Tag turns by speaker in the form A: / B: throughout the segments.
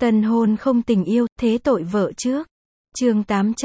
A: Tân hôn không tình yêu, thế tội vợ trước. Chương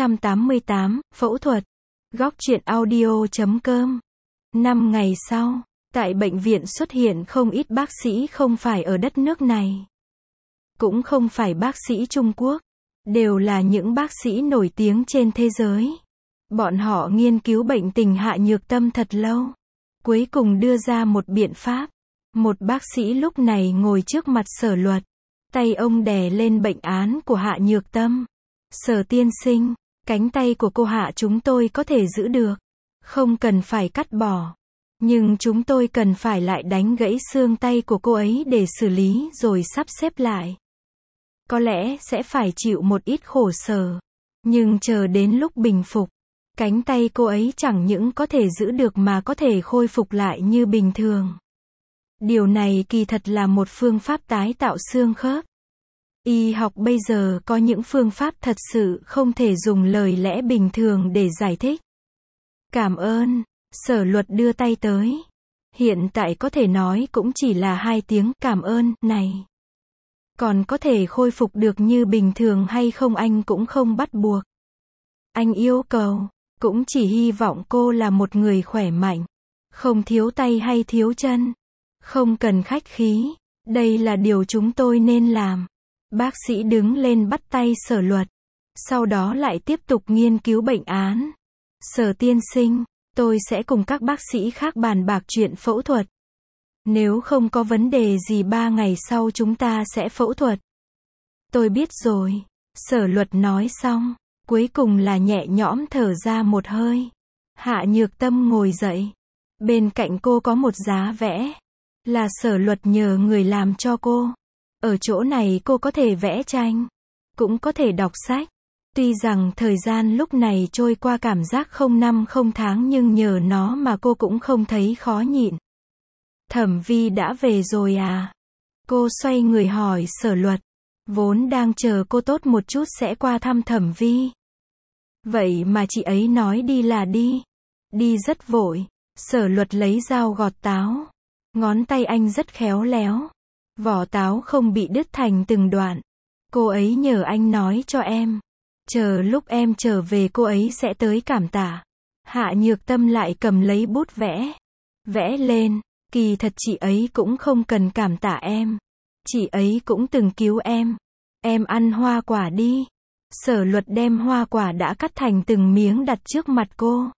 A: 888, phẫu thuật. Góc truyện audio.com. 5 ngày sau, tại bệnh viện xuất hiện không ít bác sĩ không phải ở đất nước này. Cũng không phải bác sĩ Trung Quốc. Đều là những bác sĩ nổi tiếng trên thế giới. Bọn họ nghiên cứu bệnh tình Hạ Nhược Tâm thật lâu. Cuối cùng đưa ra một biện pháp. Một bác sĩ lúc này ngồi trước mặt Sở Luật. Tay ông đè lên bệnh án của Hạ Nhược Tâm. Sở tiên sinh, cánh tay của cô Hạ chúng tôi có thể giữ được. Không cần phải cắt bỏ. Nhưng chúng tôi cần phải lại đánh gãy xương tay của cô ấy để xử lý rồi sắp xếp lại. Có lẽ sẽ phải chịu một ít khổ sở. Nhưng chờ đến lúc bình phục, cánh tay cô ấy chẳng những có thể giữ được mà có thể khôi phục lại như bình thường. Điều này kỳ thật là một phương pháp tái tạo xương khớp. Y học bây giờ có những phương pháp thật sự không thể dùng lời lẽ bình thường để giải thích. Cảm ơn. Sở Luật đưa tay tới. Hiện tại có thể nói cũng chỉ là 2 tiếng cảm ơn này. Còn có thể khôi phục được như bình thường hay không anh cũng không bắt buộc. Anh yêu cầu, cũng chỉ hy vọng cô là một người khỏe mạnh. Không thiếu tay hay thiếu chân. Không cần khách khí. Đây là điều chúng tôi nên làm. Bác sĩ đứng lên bắt tay Sở Luật. Sau đó lại tiếp tục nghiên cứu bệnh án. Sở tiên sinh, tôi sẽ cùng các bác sĩ khác bàn bạc chuyện phẫu thuật. Nếu không có vấn đề gì 3 ngày sau chúng ta sẽ phẫu thuật. Tôi biết rồi. Sở Luật nói xong. Cuối cùng là nhẹ nhõm thở ra một hơi. Hạ Nhược Tâm ngồi dậy. Bên cạnh cô có một giá vẽ. Là Sở Luật nhờ người làm cho cô. Ở chỗ này cô có thể vẽ tranh. Cũng có thể đọc sách. Tuy rằng thời gian lúc này trôi qua cảm giác không năm không tháng nhưng nhờ nó mà cô cũng không thấy khó nhịn. Thẩm Vi đã về rồi à? Cô xoay người hỏi Sở Luật. Vốn đang chờ cô tốt một chút sẽ qua thăm Thẩm Vi. Vậy mà chị ấy nói đi là đi. Đi rất vội. Sở Luật lấy dao gọt táo. Ngón tay anh rất khéo léo. Vỏ táo không bị đứt thành từng đoạn. Cô ấy nhờ anh nói cho em. Chờ lúc em trở về cô ấy sẽ tới cảm tạ. Hạ Nhược Tâm lại cầm lấy bút vẽ. Vẽ lên. Kỳ thật chị ấy cũng không cần cảm tạ em. Chị ấy cũng từng cứu em. Em ăn hoa quả đi. Sở Luật đem hoa quả đã cắt thành từng miếng đặt trước mặt cô.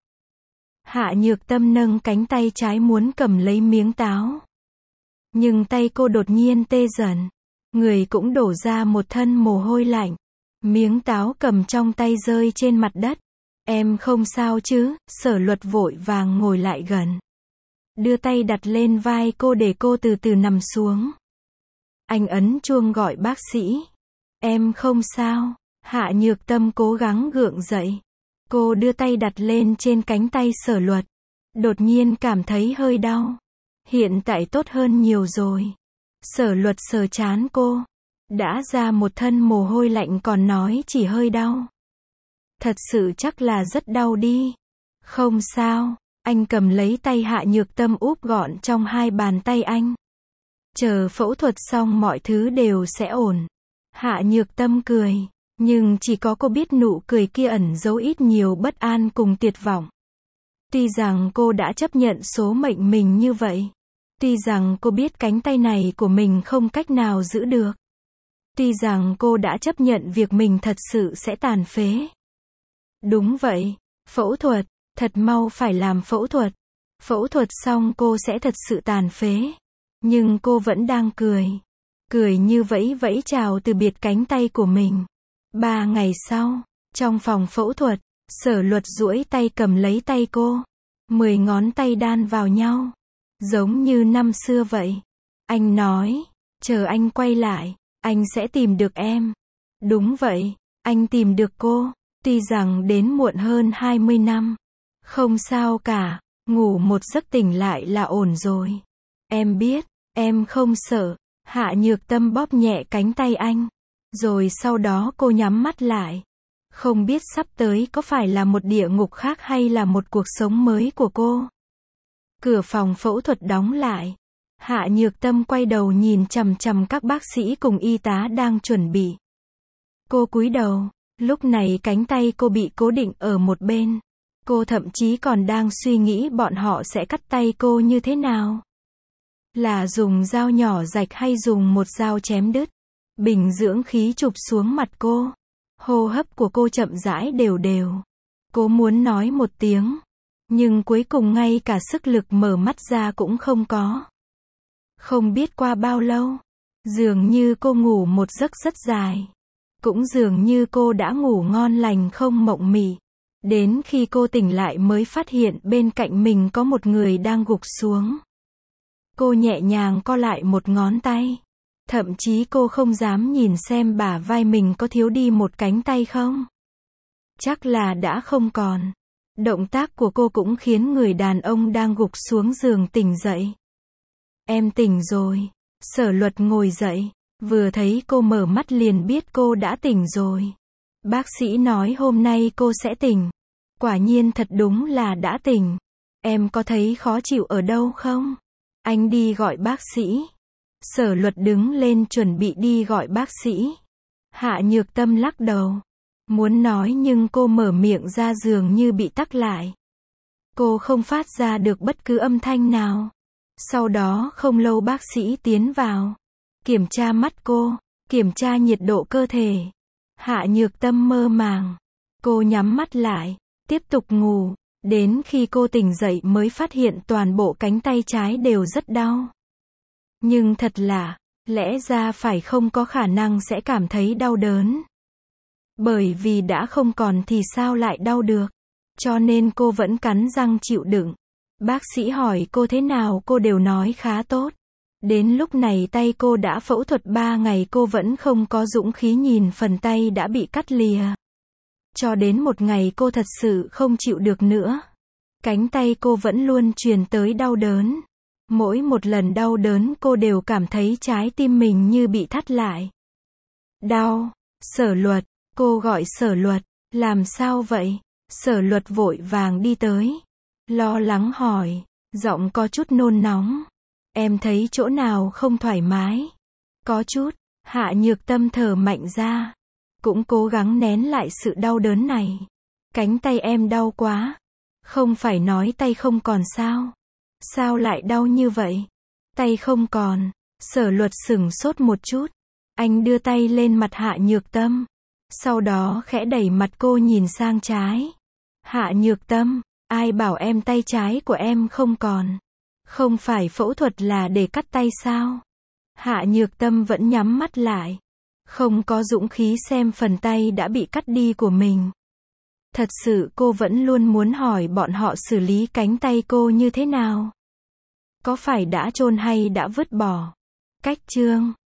A: Hạ Nhược Tâm nâng cánh tay trái muốn cầm lấy miếng táo. Nhưng tay cô đột nhiên tê dần. Người cũng đổ ra một thân mồ hôi lạnh. Miếng táo cầm trong tay rơi trên mặt đất. Em không sao chứ? Sở Luật vội vàng ngồi lại gần. Đưa tay đặt lên vai cô để cô từ từ nằm xuống. Anh ấn chuông gọi bác sĩ. Em không sao. Hạ Nhược Tâm cố gắng gượng dậy. Cô đưa tay đặt lên trên cánh tay Sở Luật. Đột nhiên cảm thấy hơi đau. Hiện tại tốt hơn nhiều rồi. Sở Luật sờ trán cô. Đã ra một thân mồ hôi lạnh còn nói chỉ hơi đau. Thật sự chắc là rất đau đi. Không sao. Anh cầm lấy tay Hạ Nhược Tâm úp gọn trong 2 bàn tay anh. Chờ phẫu thuật xong mọi thứ đều sẽ ổn. Hạ Nhược Tâm cười. Nhưng chỉ có cô biết nụ cười kia ẩn giấu ít nhiều bất an cùng tuyệt vọng. Tuy rằng cô đã chấp nhận số mệnh mình như vậy. Tuy rằng cô biết cánh tay này của mình không cách nào giữ được. Tuy rằng cô đã chấp nhận việc mình thật sự sẽ tàn phế. Đúng vậy, phẫu thuật, thật mau phải làm phẫu thuật. Phẫu thuật xong cô sẽ thật sự tàn phế. Nhưng cô vẫn đang cười. Cười như vẫy vẫy chào từ biệt cánh tay của mình. 3 ngày sau, trong phòng phẫu thuật, Sở Luật duỗi tay cầm lấy tay cô. 10 ngón tay đan vào nhau. Giống như năm xưa vậy. Anh nói, chờ anh quay lại, anh sẽ tìm được em. Đúng vậy, anh tìm được cô. Tuy rằng đến muộn hơn 20 năm. Không sao cả, ngủ một giấc tỉnh lại là ổn rồi. Em biết, em không sợ. Hạ Nhược Tâm bóp nhẹ cánh tay anh. Rồi sau đó cô nhắm mắt lại. Không biết sắp tới có phải là một địa ngục khác hay là một cuộc sống mới của cô. Cửa phòng phẫu thuật đóng lại. Hạ Nhược Tâm quay đầu nhìn chằm chằm các bác sĩ cùng y tá đang chuẩn bị. Cô cúi đầu, lúc này cánh tay cô bị cố định ở một bên. Cô thậm chí còn đang suy nghĩ bọn họ sẽ cắt tay cô như thế nào. Là dùng dao nhỏ rạch hay dùng một dao chém đứt. Bình dưỡng khí chụp xuống mặt cô. Hô hấp của cô chậm rãi đều đều. Cô muốn nói một tiếng. Nhưng cuối cùng ngay cả sức lực mở mắt ra cũng không có. Không biết qua bao lâu. Dường như cô ngủ một giấc rất dài. Cũng dường như cô đã ngủ ngon lành không mộng mị. Đến khi cô tỉnh lại mới phát hiện bên cạnh mình có một người đang gục xuống. Cô nhẹ nhàng co lại một ngón tay. Thậm chí cô không dám nhìn xem bả vai mình có thiếu đi một cánh tay không. Chắc là đã không còn. Động tác của cô cũng khiến người đàn ông đang gục xuống giường tỉnh dậy. Em tỉnh rồi. Sở Luật ngồi dậy. Vừa thấy cô mở mắt liền biết cô đã tỉnh rồi. Bác sĩ nói hôm nay cô sẽ tỉnh. Quả nhiên thật đúng là đã tỉnh. Em có thấy khó chịu ở đâu không? Anh đi gọi bác sĩ. Sở Luật đứng lên chuẩn bị đi gọi bác sĩ. Hạ Nhược Tâm lắc đầu. Muốn nói nhưng cô mở miệng ra dường như bị tắc lại. Cô không phát ra được bất cứ âm thanh nào. Sau đó không lâu bác sĩ tiến vào. Kiểm tra mắt cô. Kiểm tra nhiệt độ cơ thể. Hạ Nhược Tâm mơ màng. Cô nhắm mắt lại. Tiếp tục ngủ. Đến khi cô tỉnh dậy mới phát hiện toàn bộ cánh tay trái đều rất đau. Nhưng thật lạ, lẽ ra phải không có khả năng sẽ cảm thấy đau đớn. Bởi vì đã không còn thì sao lại đau được. Cho nên cô vẫn cắn răng chịu đựng. Bác sĩ hỏi cô thế nào cô đều nói khá tốt. Đến lúc này tay cô đã phẫu thuật 3 ngày cô vẫn không có dũng khí nhìn phần tay đã bị cắt lìa. Cho đến một ngày cô thật sự không chịu được nữa. Cánh tay cô vẫn luôn truyền tới đau đớn. Mỗi một lần đau đớn cô đều cảm thấy trái tim mình như bị thắt lại. Đau. Sở Luật. Cô gọi Sở Luật. Làm sao vậy? Sở Luật vội vàng đi tới. Lo lắng hỏi. Giọng có chút nôn nóng. Em thấy chỗ nào không thoải mái? Có chút. Hạ Nhược Tâm thở mạnh ra. Cũng cố gắng nén lại sự đau đớn này. Cánh tay em đau quá. Không phải nói tay không còn sao? Sao lại đau như vậy? Tay không còn. Sở Luật sửng sốt một chút. Anh đưa tay lên mặt Hạ Nhược Tâm. Sau đó khẽ đẩy mặt cô nhìn sang trái. Hạ Nhược Tâm, ai bảo em tay trái của em không còn? Không phải phẫu thuật là để cắt tay sao? Hạ Nhược Tâm vẫn nhắm mắt lại. Không có dũng khí xem phần tay đã bị cắt đi của mình. Thật sự cô vẫn luôn muốn hỏi bọn họ xử lý cánh tay cô như thế nào. Có phải đã chôn hay đã vứt bỏ? Cách chương